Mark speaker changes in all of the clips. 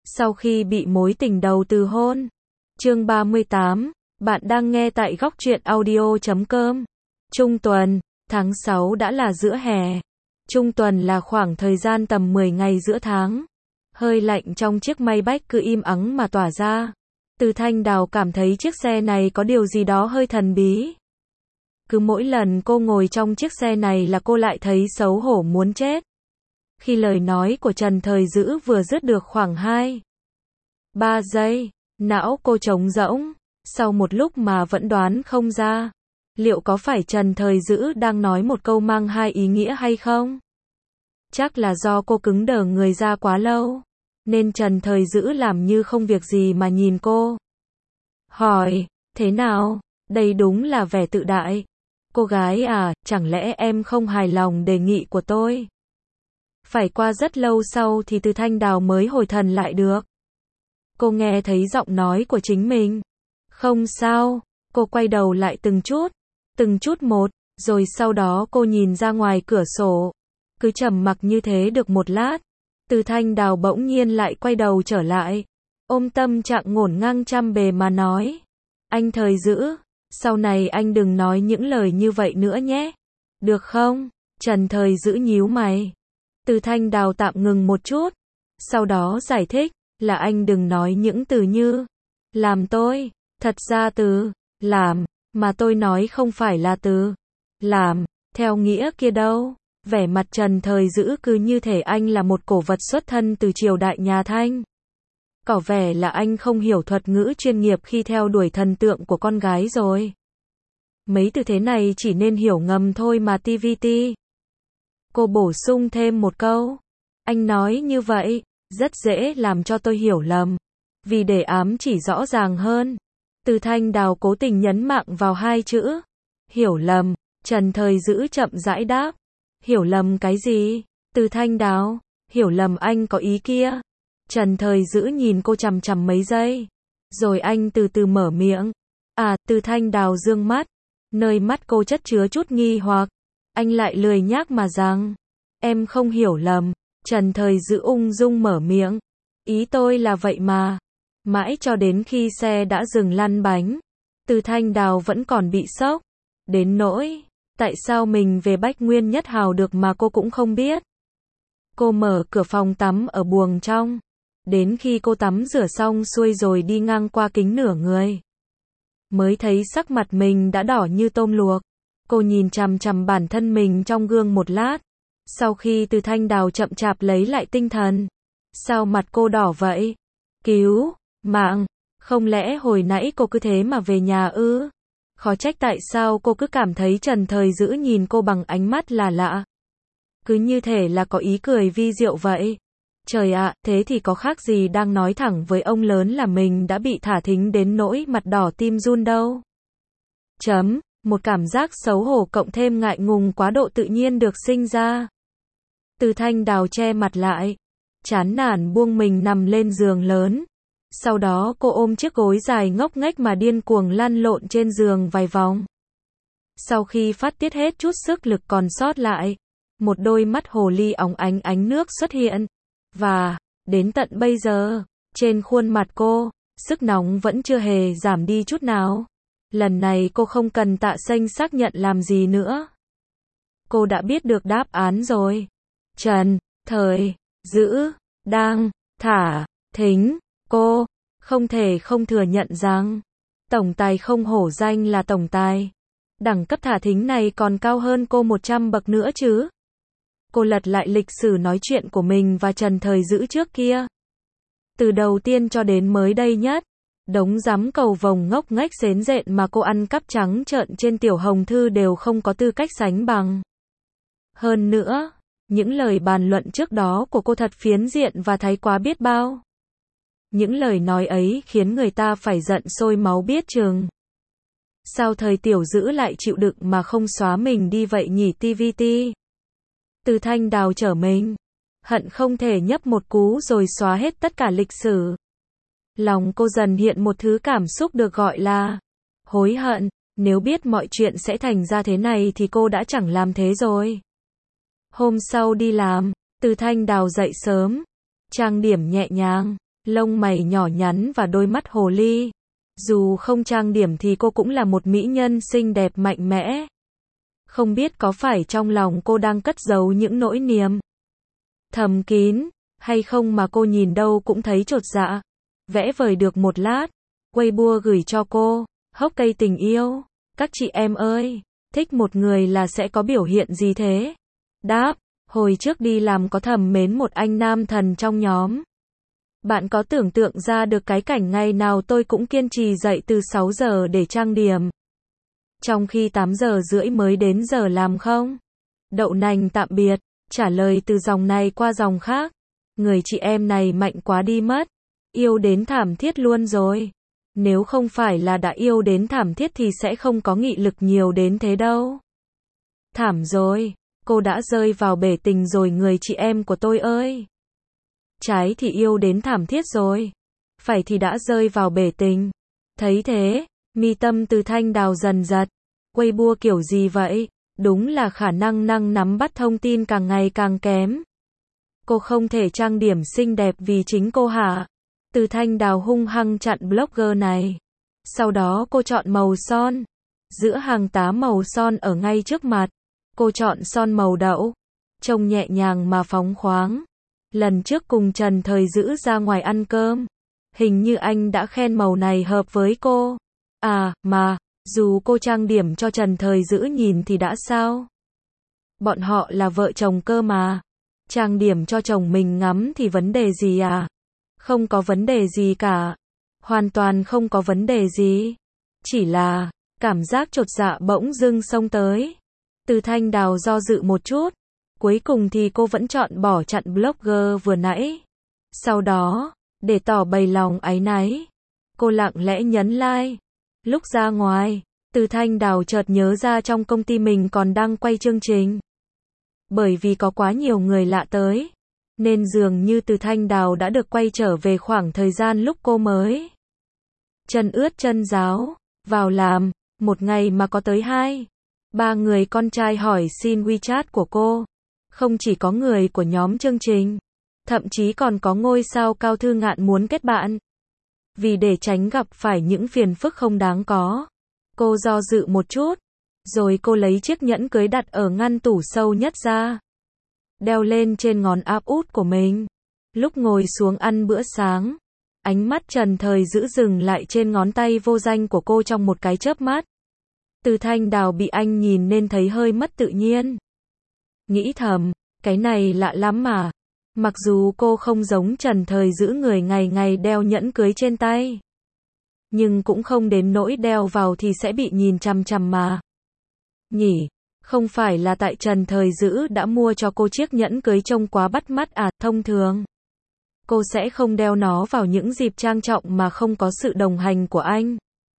Speaker 1: sau khi bị mối tình đầu từ hôn. Chương 38, bạn đang nghe tại góc truyện audio.com. Trung tuần, tháng 6 đã là giữa hè. Trung tuần là khoảng thời gian tầm 10 ngày giữa tháng. Hơi lạnh trong chiếc Maybach cứ im ắng mà tỏa ra. Từ Thanh Đào cảm thấy chiếc xe này có điều gì đó hơi thần bí. Cứ mỗi lần cô ngồi trong chiếc xe này là cô lại thấy xấu hổ muốn chết. Khi lời nói của Trần Thời Dữ vừa dứt được khoảng 2-3 giây, não cô trống rỗng, sau một lúc mà vẫn đoán không ra, liệu có phải Trần Thời Dữ đang nói một câu mang hai ý nghĩa hay không? Chắc là do cô cứng đờ người ra quá lâu, nên Trần Thời Dữ làm như không việc gì mà nhìn cô. Hỏi, thế nào? Đây đúng là vẻ tự đại. Cô gái à, chẳng lẽ em không hài lòng đề nghị của tôi? Phải qua rất lâu sau thì Từ Thanh Đào mới hồi thần lại được. Cô nghe thấy giọng nói của chính mình. Không sao, cô quay đầu lại từng chút một, rồi sau đó cô nhìn ra ngoài cửa sổ. Cứ trầm mặc như thế được một lát, Từ Thanh Đào bỗng nhiên lại quay đầu trở lại, ôm tâm trạng ngổn ngang trăm bề mà nói. Anh Thời Dữ, sau này anh đừng nói những lời như vậy nữa nhé. Được không? Trần Thời Dữ nhíu mày. Từ Thanh Đào tạm ngừng một chút, sau đó giải thích, là anh đừng nói những từ như làm tôi, thật ra từ làm mà tôi nói không phải là từ làm theo nghĩa kia đâu. Vẻ mặt Trần Thời Dữ cứ như thể anh là một cổ vật xuất thân từ triều đại nhà Thanh. Có vẻ là anh không hiểu thuật ngữ chuyên nghiệp khi theo đuổi thần tượng của con gái rồi. Mấy từ thế này chỉ nên hiểu ngầm thôi mà TVT. Cô bổ sung thêm một câu. Anh nói như vậy, rất dễ làm cho tôi hiểu lầm. Vì để ám chỉ rõ ràng hơn, Từ Thanh Đào cố tình nhấn mạnh vào hai chữ. Hiểu lầm. Trần Thời Dữ chậm rãi đáp. Hiểu lầm cái gì? Từ Thanh Đào, hiểu lầm anh có ý kia. Trần Thời Dữ nhìn cô chằm chằm mấy giây. Rồi anh từ từ mở miệng. À, Từ Thanh Đào dương mắt. Nơi mắt cô chất chứa chút nghi hoặc. Anh lại lười nhác mà rằng. Em không hiểu lầm. Trần Thời Dữ ung dung mở miệng. Ý tôi là vậy mà. Mãi cho đến khi xe đã dừng lăn bánh, Từ Thanh Đào vẫn còn bị sốc. Đến nỗi, tại sao mình về Bách Nguyên Nhất Hào được mà cô cũng không biết. Cô mở cửa phòng tắm ở buồng trong. Đến khi cô tắm rửa xong xuôi rồi đi ngang qua kính nửa người, mới thấy sắc mặt mình đã đỏ như tôm luộc. Cô nhìn chằm chằm bản thân mình trong gương một lát. Sau khi Từ Thanh Đào chậm chạp lấy lại tinh thần. Sao mặt cô đỏ vậy? Cứu mạng, không lẽ hồi nãy cô cứ thế mà về nhà ư? Khó trách tại sao cô cứ cảm thấy Trần Thời Dữ nhìn cô bằng ánh mắt là lạ. Cứ như thể là có ý cười vi diệu vậy. Trời ạ, thế thì có khác gì đang nói thẳng với ông lớn là mình đã bị thả thính đến nỗi mặt đỏ tim run đâu. Một cảm giác xấu hổ cộng thêm ngại ngùng quá độ tự nhiên được sinh ra. Từ Thanh Đào che mặt lại, chán nản buông mình nằm lên giường lớn. Sau đó cô ôm chiếc gối dài ngốc nghếch mà điên cuồng lăn lộn trên giường vài vòng. Sau khi phát tiết hết chút sức lực còn sót lại, một đôi mắt hồ ly óng ánh ánh nước xuất hiện. Và, đến tận bây giờ, trên khuôn mặt cô, sức nóng vẫn chưa hề giảm đi chút nào. Lần này cô không cần Tạ Xanh xác nhận làm gì nữa. Cô đã biết được đáp án rồi. Trần Thời Dữ đang thả thính cô. Không thể không thừa nhận rằng tổng tài không hổ danh là tổng tài. Đẳng cấp thả thính này còn cao hơn cô 100 bậc nữa chứ. Cô lật lại lịch sử nói chuyện của mình và Trần Thời Dữ trước kia. Từ đầu tiên cho đến mới đây nhất, đống rắm cầu vồng ngốc nghếch xến rện mà cô ăn cắp trắng trợn trên Tiểu Hồng Thư đều không có tư cách sánh bằng. Hơn nữa, những lời bàn luận trước đó của cô thật phiến diện và thái quá biết bao. Những lời nói ấy khiến người ta phải giận sôi máu biết chừng. Sao Thời Tiểu Dữ lại chịu đựng mà không xóa mình đi vậy nhỉ TVT? Từ Thanh Đào trở mình, hận không thể nhấp một cú rồi xóa hết tất cả lịch sử. Lòng cô dần hiện một thứ cảm xúc được gọi là hối hận. Nếu biết mọi chuyện sẽ thành ra thế này thì cô đã chẳng làm thế rồi. Hôm sau đi làm, Từ Thanh Đào dậy sớm, trang điểm nhẹ nhàng, lông mày nhỏ nhắn và đôi mắt hồ ly. Dù không trang điểm thì cô cũng là một mỹ nhân xinh đẹp mạnh mẽ. Không biết có phải trong lòng cô đang cất giấu những nỗi niềm thầm kín, hay không mà cô nhìn đâu cũng thấy chột dạ. Vẽ vời được một lát, Weibo gửi cho cô, hốc cây tình yêu. Các chị em ơi, thích một người là sẽ có biểu hiện gì thế? Đáp, hồi trước đi làm có thầm mến một anh nam thần trong nhóm. Bạn có tưởng tượng ra được cái cảnh ngày nào tôi cũng kiên trì dậy từ 6 giờ để trang điểm, trong khi 8 giờ rưỡi mới đến giờ làm không? Đậu nành tạm biệt, trả lời từ dòng này qua dòng khác. Người chị em này mạnh quá đi mất. Yêu đến thảm thiết luôn rồi. Nếu không phải là đã yêu đến thảm thiết thì sẽ không có nghị lực nhiều đến thế đâu. Thảm rồi, cô đã rơi vào bể tình rồi người chị em của tôi ơi. Trái thì yêu đến thảm thiết rồi, phải thì đã rơi vào bể tình. Thấy thế, mi tâm Từ Thanh Đào dần giật. Weibo kiểu gì vậy? Đúng là khả năng nắm bắt thông tin càng ngày càng kém. Cô không thể trang điểm xinh đẹp vì chính cô hả? Từ Thanh Đào hung hăng chặn blogger này. Sau đó cô chọn màu son. Giữa hàng tá màu son ở ngay trước mặt, cô chọn son màu đậu. Trông nhẹ nhàng mà phóng khoáng. Lần trước cùng Trần Thời Dữ ra ngoài ăn cơm, hình như anh đã khen màu này hợp với cô. À, mà, dù cô trang điểm cho Trần Thời Dữ nhìn thì đã sao? Bọn họ là vợ chồng cơ mà. Trang điểm cho chồng mình ngắm thì vấn đề gì à? Không có vấn đề gì cả. Hoàn toàn không có vấn đề gì. Chỉ là, cảm giác chột dạ bỗng dưng xông tới. Từ Thanh Đào do dự một chút. Cuối cùng thì cô vẫn chọn bỏ chặn blogger vừa nãy. Sau đó, để tỏ bày lòng áy náy, cô lặng lẽ nhấn like. Lúc ra ngoài, Từ Thanh Đào chợt nhớ ra trong công ty mình còn đang quay chương trình. Bởi vì có quá nhiều người lạ tới, nên dường như Từ Thanh Đào đã được quay trở về khoảng thời gian lúc cô mới chân ướt chân ráo vào làm. Một ngày mà có tới 2-3 người con trai hỏi xin WeChat của cô. Không chỉ có người của nhóm chương trình, thậm chí còn có ngôi sao Cao Thư Ngạn muốn kết bạn. Vì để tránh gặp phải những phiền phức không đáng có, cô do dự một chút, rồi cô lấy chiếc nhẫn cưới đặt ở ngăn tủ sâu nhất ra, đeo lên trên ngón áp út của mình. Lúc ngồi xuống ăn bữa sáng, ánh mắt Trần Thời Dữ dừng lại trên ngón tay vô danh của cô trong một cái chớp mắt. Từ Thanh Đào bị anh nhìn nên thấy hơi mất tự nhiên. Nghĩ thầm, cái này lạ lắm mà. Mặc dù cô không giống Trần Thời Dữ người ngày ngày đeo nhẫn cưới trên tay, nhưng cũng không đến nỗi đeo vào thì sẽ bị nhìn chằm chằm mà. Nhỉ, không phải là tại Trần Thời Dữ đã mua cho cô chiếc nhẫn cưới trông quá bắt mắt à? Thông thường, cô sẽ không đeo nó vào những dịp trang trọng mà không có sự đồng hành của anh.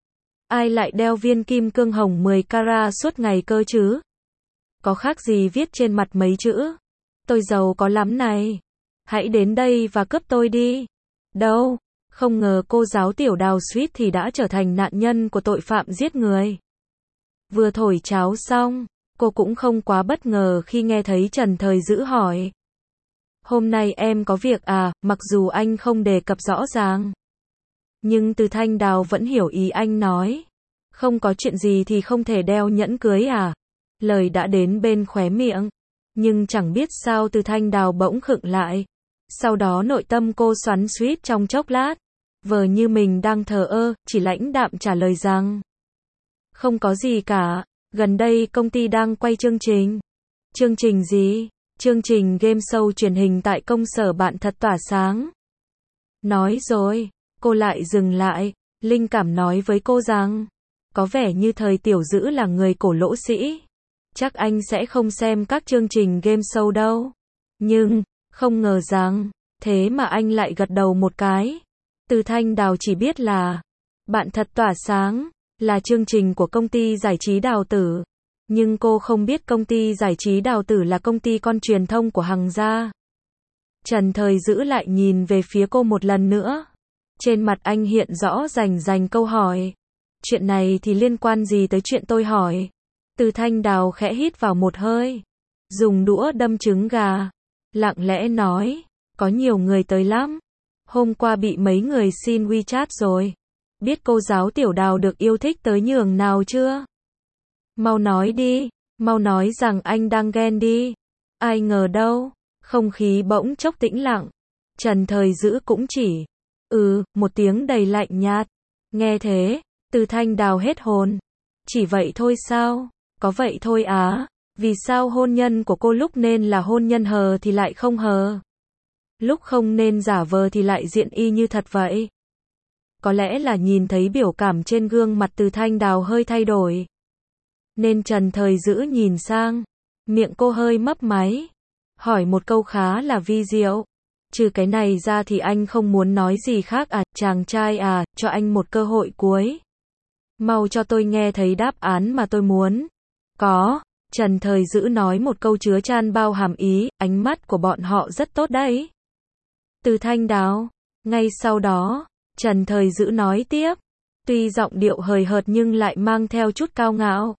Speaker 1: Ai lại đeo viên kim cương hồng 10 carat suốt ngày cơ chứ? Có khác gì viết trên mặt mấy chữ tôi giàu có lắm này, hãy đến đây và cướp tôi đi. Đâu, không ngờ cô giáo tiểu Đào suýt thì đã trở thành nạn nhân của tội phạm giết người. Vừa thổi cháo xong, cô cũng không quá bất ngờ khi nghe thấy Trần Thời Dữ hỏi. Hôm nay em có việc à? Mặc dù anh không đề cập rõ ràng, nhưng Từ Thanh Đào vẫn hiểu ý anh nói. Không có chuyện gì thì không thể đeo nhẫn cưới à? Lời đã đến bên khóe miệng, nhưng chẳng biết sao Từ Thanh Đào bỗng khựng lại. Sau đó nội tâm cô xoắn xuýt trong chốc lát, vờ như mình đang thờ ơ, chỉ lãnh đạm trả lời rằng không có gì cả, gần đây công ty đang quay chương trình. Chương trình gì? Chương trình game show truyền hình tại công sở Bạn Thật Tỏa Sáng. Nói rồi, cô lại dừng lại, linh cảm nói với cô rằng có vẻ như Thời Tiểu Dữ là người cổ lỗ sĩ. Chắc anh sẽ không xem các chương trình game show đâu. Nhưng, không ngờ rằng, thế mà anh lại gật đầu một cái. Từ Thanh Đào chỉ biết là Bạn Thật Tỏa Sáng là chương trình của công ty giải trí Đào Tử. Nhưng cô không biết công ty giải trí Đào Tử là công ty con truyền thông của Hằng gia. Trần Thời Dữ lại nhìn về phía cô một lần nữa. Trên mặt anh hiện rõ rành câu hỏi. Chuyện này thì liên quan gì tới chuyện tôi hỏi? Từ Thanh Đào khẽ hít vào một hơi, dùng đũa đâm trứng gà, lặng lẽ nói, có nhiều người tới lắm. Hôm qua bị mấy người xin WeChat rồi. Biết cô giáo Tiểu Đào được yêu thích tới nhường nào chưa? Mau nói đi, mau nói rằng anh đang ghen đi. Ai ngờ đâu, không khí bỗng chốc tĩnh lặng. Trần Thời Dữ cũng chỉ, một tiếng đầy lạnh nhạt. Nghe thế, Từ Thanh Đào hết hồn. Chỉ vậy thôi sao? Có vậy thôi á? Vì sao hôn nhân của cô lúc nên là hôn nhân hờ thì lại không hờ? Lúc không nên giả vờ thì lại diện y như thật vậy? Có lẽ là nhìn thấy biểu cảm trên gương mặt Từ Thanh Đào hơi thay đổi, nên Trần Thời Dữ nhìn sang, miệng cô hơi mấp máy, hỏi một câu khá là vi diệu. Trừ cái này ra thì anh không muốn nói gì khác à, chàng trai à, cho anh một cơ hội cuối. Mau cho tôi nghe thấy đáp án mà tôi muốn. Có, Trần Thời Dữ nói một câu chứa chan bao hàm ý, ánh mắt của bọn họ rất tốt đấy. Từ Thanh Đào, ngay sau đó, Trần Thời Dữ nói tiếp, tuy giọng điệu hời hợt nhưng lại mang theo chút cao ngạo.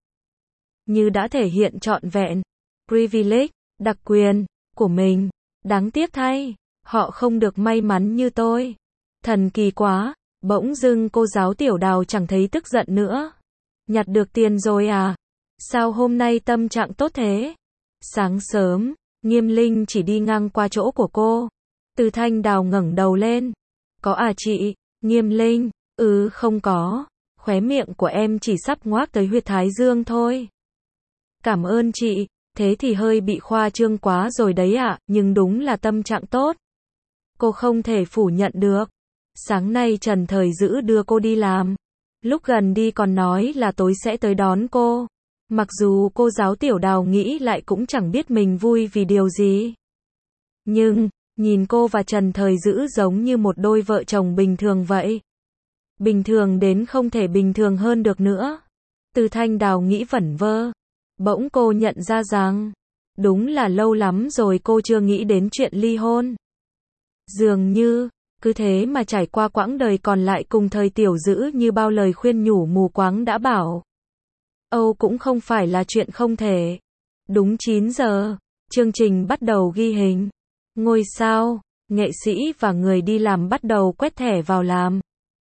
Speaker 1: Như đã thể hiện trọn vẹn, privilege, đặc quyền, của mình. Đáng tiếc thay, họ không được may mắn như tôi. Thần kỳ quá, bỗng dưng cô giáo Tiểu Đào chẳng thấy tức giận nữa. Nhặt được tiền rồi à? Sao hôm nay tâm trạng tốt thế? Sáng sớm, Nghiêm Linh chỉ đi ngang qua chỗ của cô. Từ Thanh Đào ngẩng đầu lên. Có à chị? Nghiêm Linh, không có. Khóe miệng của em chỉ sắp ngoác tới huyệt thái dương thôi. Cảm ơn chị, thế thì hơi bị khoa trương quá rồi đấy ạ, nhưng đúng là tâm trạng tốt. Cô không thể phủ nhận được. Sáng nay Trần Thời Dữ đưa cô đi làm. Lúc gần đi còn nói là tối sẽ tới đón cô. Mặc dù cô giáo Tiểu Đào nghĩ lại cũng chẳng biết mình vui vì điều gì. Nhưng, nhìn cô và Trần Thời Dữ giống như một đôi vợ chồng bình thường vậy. Bình thường đến không thể bình thường hơn được nữa. Từ Thanh Đào nghĩ vẩn vơ. Bỗng cô nhận ra rằng, đúng là lâu lắm rồi cô chưa nghĩ đến chuyện ly hôn. Dường như, cứ thế mà trải qua quãng đời còn lại cùng Thời Tiểu Dữ như bao lời khuyên nhủ mù quáng đã bảo. Âu cũng không phải là chuyện không thể. Đúng 9 giờ, chương trình bắt đầu ghi hình. Ngôi sao, nghệ sĩ và người đi làm bắt đầu quét thẻ vào làm.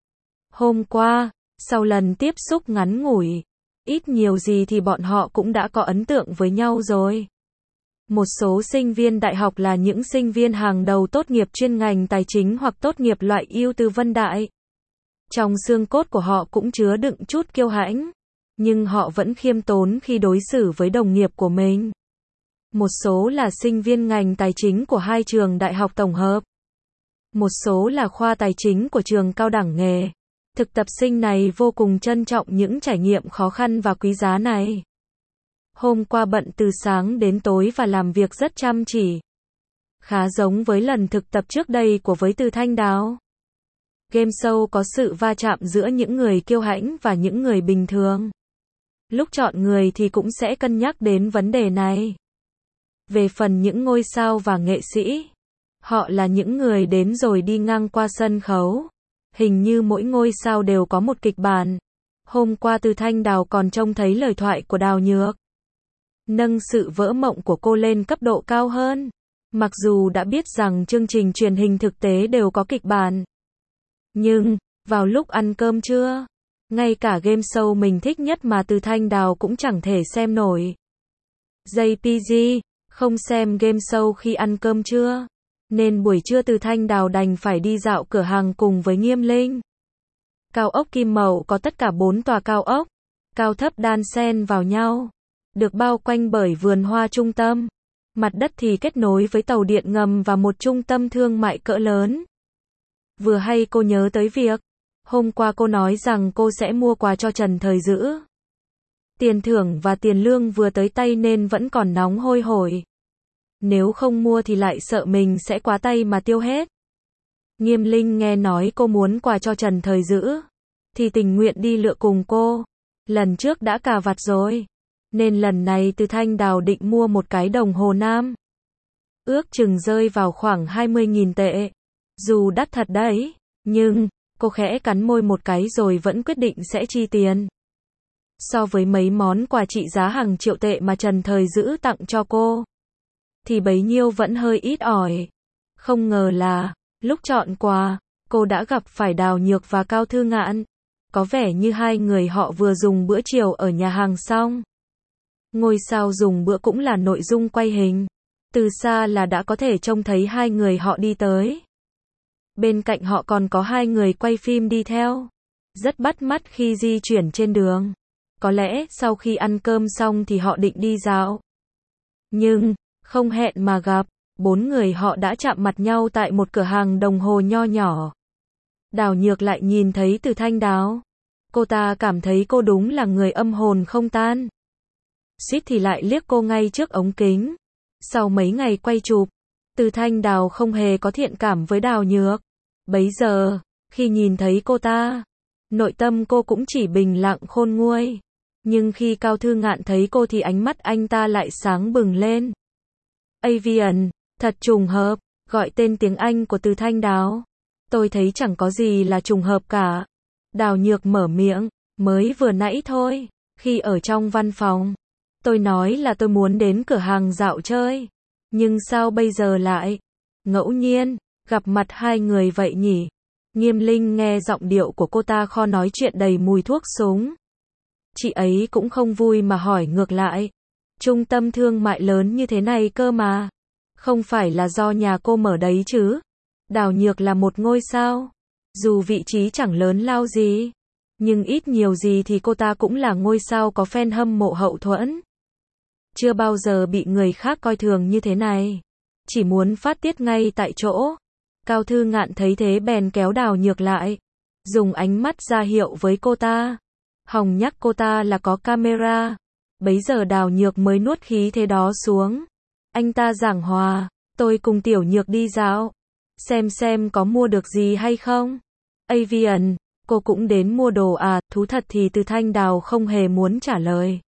Speaker 1: Hôm qua, sau lần tiếp xúc ngắn ngủi, ít nhiều gì thì bọn họ cũng đã có ấn tượng với nhau rồi. Một số sinh viên đại học là những sinh viên hàng đầu tốt nghiệp chuyên ngành tài chính hoặc tốt nghiệp loại ưu tú vân đại. Trong xương cốt của họ cũng chứa đựng chút kiêu hãnh, nhưng họ vẫn khiêm tốn khi đối xử với đồng nghiệp của mình. Một số là sinh viên ngành tài chính của hai trường đại học tổng hợp. Một số là khoa tài chính của trường cao đẳng nghề. Thực tập sinh này vô cùng trân trọng những trải nghiệm khó khăn và quý giá này. Hôm qua bận từ sáng đến tối và làm việc rất chăm chỉ. Khá giống với lần thực tập trước đây của với Từ Thanh Đào. Game show có sự va chạm giữa những người kiêu hãnh và những người bình thường. Lúc chọn người thì cũng sẽ cân nhắc đến vấn đề này. Về phần những ngôi sao và nghệ sĩ, họ là những người đến rồi đi ngang qua sân khấu. Hình như mỗi ngôi sao đều có một kịch bản. Hôm qua Từ Thanh Đào còn trông thấy lời thoại của Đào Nhược. Nâng sự vỡ mộng của cô lên cấp độ cao hơn. Mặc dù đã biết rằng chương trình truyền hình thực tế đều có kịch bản. Nhưng, vào lúc ăn cơm trưa, ngay cả game show mình thích nhất mà Từ Thanh Đào cũng chẳng thể xem nổi. JPG, không xem game show khi ăn cơm trưa. Nên buổi trưa Từ Thanh Đào đành phải đi dạo cửa hàng cùng với Nghiêm Linh. Cao ốc Kim Mậu có tất cả 4 tòa cao ốc, cao thấp đan xen vào nhau, được bao quanh bởi vườn hoa trung tâm. Mặt đất thì kết nối với tàu điện ngầm và một trung tâm thương mại cỡ lớn. Vừa hay cô nhớ tới việc, hôm qua cô nói rằng cô sẽ mua quà cho Trần Thời Dữ. Tiền thưởng và tiền lương vừa tới tay nên vẫn còn nóng hôi hổi. Nếu không mua thì lại sợ mình sẽ quá tay mà tiêu hết. Nghiêm Linh nghe nói cô muốn quà cho Trần Thời Dữ, thì tình nguyện đi lựa cùng cô. Lần trước đã cà vạt rồi, nên lần này Từ Thanh Đào định mua một cái đồng hồ nam. Ước chừng rơi vào khoảng 20.000 tệ. Dù đắt thật đấy, nhưng, cô khẽ cắn môi một cái rồi vẫn quyết định sẽ chi tiền. So với mấy món quà trị giá hàng triệu tệ mà Trần Thời Dữ tặng cho cô, thì bấy nhiêu vẫn hơi ít ỏi. Không ngờ là, Lúc chọn quà, cô đã gặp phải Đào Nhược và Cao Thư Ngạn. Có vẻ như hai người họ vừa dùng bữa chiều ở nhà hàng xong. Ngôi sao dùng bữa cũng là nội dung quay hình. Từ xa là đã có thể trông thấy hai người họ đi tới. Bên cạnh họ còn có hai người quay phim đi theo. Rất bắt mắt khi di chuyển trên đường. Có lẽ sau khi ăn cơm xong thì họ định đi dạo. Nhưng, không hẹn mà gặp, bốn người họ đã chạm mặt nhau tại một cửa hàng đồng hồ nho nhỏ. Đào Nhược lại nhìn thấy Từ Thanh Đào. Cô ta cảm thấy cô đúng là người âm hồn không tan. Suýt thì lại liếc cô ngay trước ống kính. Sau mấy ngày quay chụp, Từ Thanh Đào không hề có thiện cảm với Đào Nhược. Bấy giờ, khi nhìn thấy cô ta, nội tâm cô cũng chỉ bình lặng khôn nguôi. Nhưng khi Cao Thư Ngạn thấy cô thì ánh mắt anh ta lại sáng bừng lên. Avian, thật trùng hợp, gọi tên tiếng Anh của Từ Thanh Đào. Tôi thấy chẳng có gì là trùng hợp cả. Đào Nhược mở miệng, mới vừa nãy thôi, khi ở trong văn phòng. Tôi nói là tôi muốn đến cửa hàng dạo chơi. Nhưng sao bây giờ lại ngẫu nhiên gặp mặt hai người vậy nhỉ? Nghiêm Linh nghe giọng điệu của cô ta kho nói chuyện đầy mùi thuốc súng. Chị ấy cũng không vui mà hỏi ngược lại. Trung tâm thương mại lớn như thế này cơ mà. Không phải là do nhà cô mở đấy chứ? Đào Nhược là một ngôi sao. Dù vị trí chẳng lớn lao gì. Nhưng ít nhiều gì thì cô ta cũng là ngôi sao có fan hâm mộ hậu thuẫn. Chưa bao giờ bị người khác coi thường như thế này. Chỉ muốn phát tiết ngay tại chỗ. Cao Thư Ngạn thấy thế bèn kéo Đào Nhược lại. Dùng ánh mắt ra hiệu với cô ta. Hòng nhắc cô ta là có camera. Bấy giờ Đào Nhược mới nuốt khí thế đó xuống. Anh ta giảng hòa. Tôi cùng Tiểu Nhược đi dạo. Xem có mua được gì hay không. Avian, cô cũng đến mua đồ à? Thú thật thì Từ Thanh Đào không hề muốn trả lời.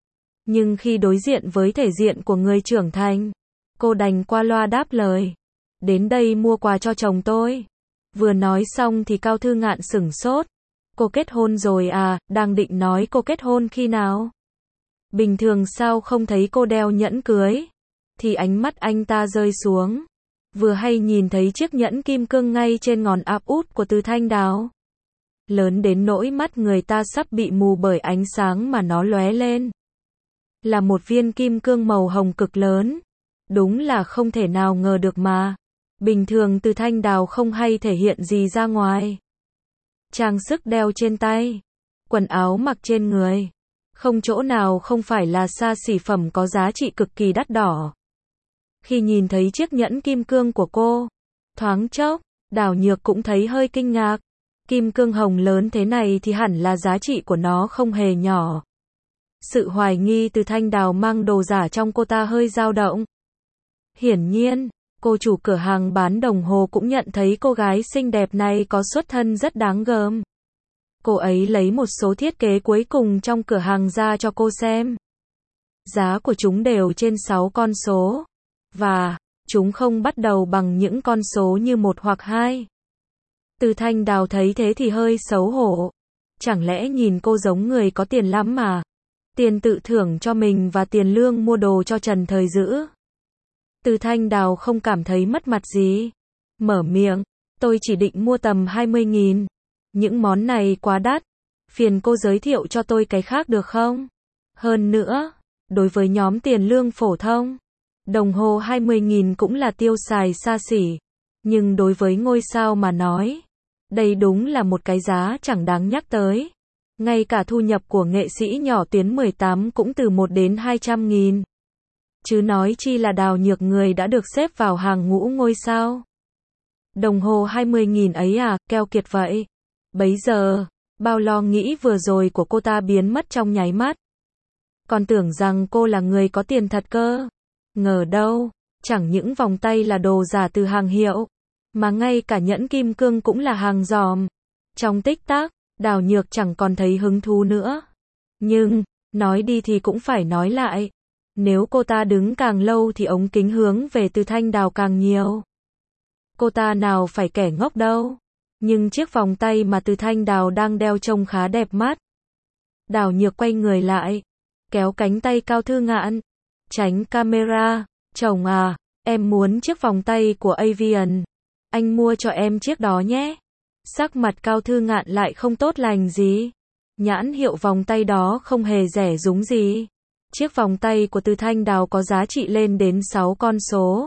Speaker 1: Nhưng khi đối diện với thể diện của người trưởng thành, cô đành qua loa đáp lời. Đến đây mua quà cho chồng tôi. Vừa nói xong thì Cao Thư Ngạn sửng sốt. Cô kết hôn rồi à? Đang định nói cô kết hôn khi nào? Bình thường sao không thấy cô đeo nhẫn cưới? Thì ánh mắt anh ta rơi xuống. Vừa hay nhìn thấy chiếc nhẫn kim cương ngay trên ngón áp út của Từ Thanh Đào. Lớn đến nỗi mắt người ta sắp bị mù bởi ánh sáng mà nó lóe lên. Là một viên kim cương màu hồng cực lớn. Đúng là không thể nào ngờ được mà. Bình thường Từ Thanh Đào không hay thể hiện gì ra ngoài. Trang sức đeo trên tay, quần áo mặc trên người, không chỗ nào không phải là xa xỉ phẩm có giá trị cực kỳ đắt đỏ. Khi nhìn thấy chiếc nhẫn kim cương của cô, thoáng chốc, Đào Nhược cũng thấy hơi kinh ngạc. Kim cương hồng lớn thế này thì hẳn là giá trị của nó không hề nhỏ. Sự hoài nghi Từ Thanh Đào mang đồ giả trong cô ta hơi dao động. Hiển nhiên, cô chủ cửa hàng bán đồng hồ cũng nhận thấy cô gái xinh đẹp này có xuất thân rất đáng gờm. Cô ấy lấy một số thiết kế cuối cùng trong cửa hàng ra cho cô xem. Giá của chúng đều trên 6 con số. Và, chúng không bắt đầu bằng những con số như 1 hoặc 2. Từ Thanh Đào thấy thế thì hơi xấu hổ. Chẳng lẽ nhìn cô giống người có tiền lắm mà. Tiền tự thưởng cho mình và tiền lương mua đồ cho Trần Thời Dữ. Từ Thanh Đào không cảm thấy mất mặt gì. Mở miệng, tôi chỉ định mua tầm 20.000. Những món này quá đắt. Phiền cô giới thiệu cho tôi cái khác được không? Hơn nữa, đối với nhóm tiền lương phổ thông, đồng hồ 20.000 cũng là tiêu xài xa xỉ. Nhưng đối với ngôi sao mà nói, đây đúng là một cái giá chẳng đáng nhắc tới. Ngay cả thu nhập của nghệ sĩ nhỏ tuyến 18 cũng từ 1 đến 200.000. Chứ nói chi là Đào Nhược người đã được xếp vào hàng ngũ ngôi sao. Đồng hồ 20.000 ấy à, keo kiệt vậy. Bấy giờ, bao lo nghĩ vừa rồi của cô ta biến mất trong nháy mắt. Còn tưởng rằng cô là người có tiền thật cơ. Ngờ đâu, chẳng những vòng tay là đồ giả từ hàng hiệu, mà ngay cả nhẫn kim cương cũng là hàng giòm. Trong tích tắc, Đào Nhược chẳng còn thấy hứng thú nữa. Nhưng, nói đi thì cũng phải nói lại. Nếu cô ta đứng càng lâu thì ống kính hướng về Từ Thanh Đào càng nhiều. Cô ta nào phải kẻ ngốc đâu. Nhưng chiếc vòng tay mà Từ Thanh Đào đang đeo trông khá đẹp mắt. Đào Nhược quay người lại, kéo cánh tay Cao Thư Ngạn. Tránh camera. Chồng à, em muốn chiếc vòng tay của Avian. anh mua cho em chiếc đó nhé. Sắc mặt Cao Thư Ngạn lại không tốt lành gì. Nhãn hiệu vòng tay đó không hề rẻ rúng gì. Chiếc vòng tay của Từ Thanh Đào có giá trị lên đến 6 con số.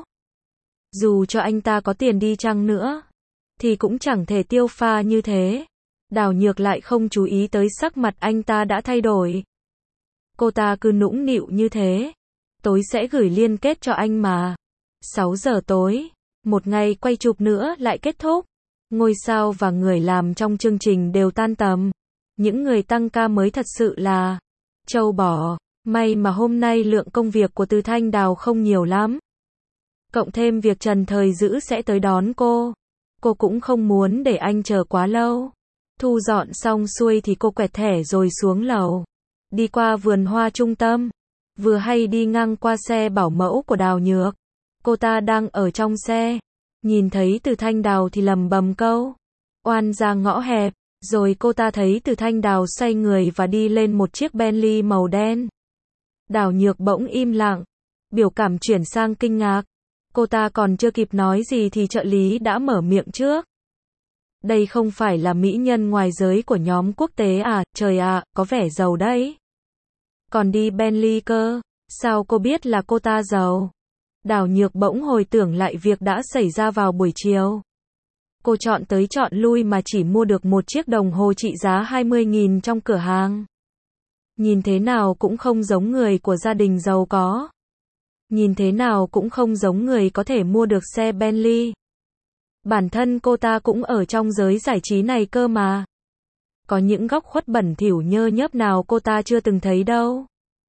Speaker 1: Dù cho anh ta có tiền đi chăng nữa, thì cũng chẳng thể tiêu pha như thế. Đào Nhược lại không chú ý tới sắc mặt anh ta đã thay đổi. Cô ta cứ nũng nịu như thế. Tối sẽ gửi liên kết cho anh mà. 6 giờ tối, một ngày quay chụp nữa lại kết thúc. Ngôi sao và người làm trong chương trình đều tan tầm. Những người tăng ca mới thật sự là trâu bò. May mà hôm nay lượng công việc của Từ Thanh Đào không nhiều lắm. Cộng thêm việc Trần Thời Dữ sẽ tới đón cô. Cô cũng không muốn để anh chờ quá lâu. Thu dọn xong xuôi thì cô quẹt thẻ rồi xuống lầu. Đi qua vườn hoa trung tâm. Vừa hay đi ngang qua xe bảo mẫu của Đào Nhược. Cô ta đang ở trong xe. Nhìn thấy Từ Thanh Đào thì lầm bầm câu. Oan ra ngõ hẹp. Rồi cô ta thấy Từ Thanh Đào xoay người và đi lên một chiếc Bentley màu đen. Đào Nhược bỗng im lặng. Biểu cảm chuyển sang kinh ngạc. Cô ta còn chưa kịp nói gì thì trợ lý đã mở miệng trước. Đây không phải là mỹ nhân ngoài giới của nhóm quốc tế à, trời ạ, có vẻ giàu đấy. Còn đi Bentley cơ, sao cô biết là cô ta giàu? Đào Nhược bỗng hồi tưởng lại việc đã xảy ra vào buổi chiều. Cô chọn tới chọn lui mà chỉ mua được một chiếc đồng hồ trị giá 20.000 trong cửa hàng. Nhìn thế nào cũng không giống người của gia đình giàu có. Nhìn thế nào cũng không giống người có thể mua được xe Bentley. Bản thân cô ta cũng ở trong giới giải trí này cơ mà. Có những góc khuất bẩn thỉu nhơ nhớp nào cô ta chưa từng thấy đâu.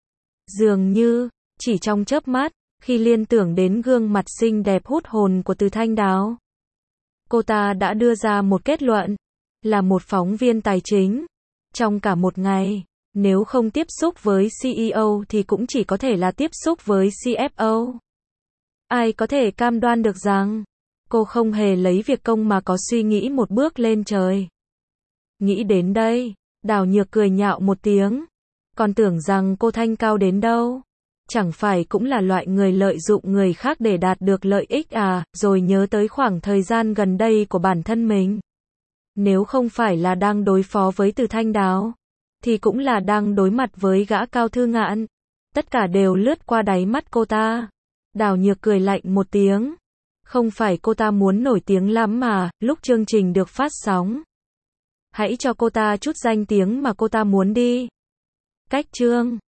Speaker 1: Dường như, chỉ trong chớp mắt, khi liên tưởng đến gương mặt xinh đẹp hút hồn của Từ Thanh Đào, cô ta đã đưa ra một kết luận, là một phóng viên tài chính. Trong cả một ngày, nếu không tiếp xúc với CEO thì cũng chỉ có thể là tiếp xúc với CFO. Ai có thể cam đoan được rằng, cô không hề lấy việc công mà có suy nghĩ một bước lên trời. Nghĩ đến đây, Đào Nhược cười nhạo một tiếng. Còn tưởng rằng cô thanh cao đến đâu. Chẳng phải cũng là loại người lợi dụng người khác để đạt được lợi ích à, rồi nhớ tới khoảng thời gian gần đây của bản thân mình. Nếu không phải là đang đối phó với Từ Thanh Đào, thì cũng là đang đối mặt với gã Cao Thư Ngạn. Tất cả đều lướt qua đáy mắt cô ta. Đào Nhược cười lạnh một tiếng. Không phải cô ta muốn nổi tiếng lắm mà, lúc chương trình được phát sóng. Hãy cho cô ta chút danh tiếng mà cô ta muốn đi. Cách chương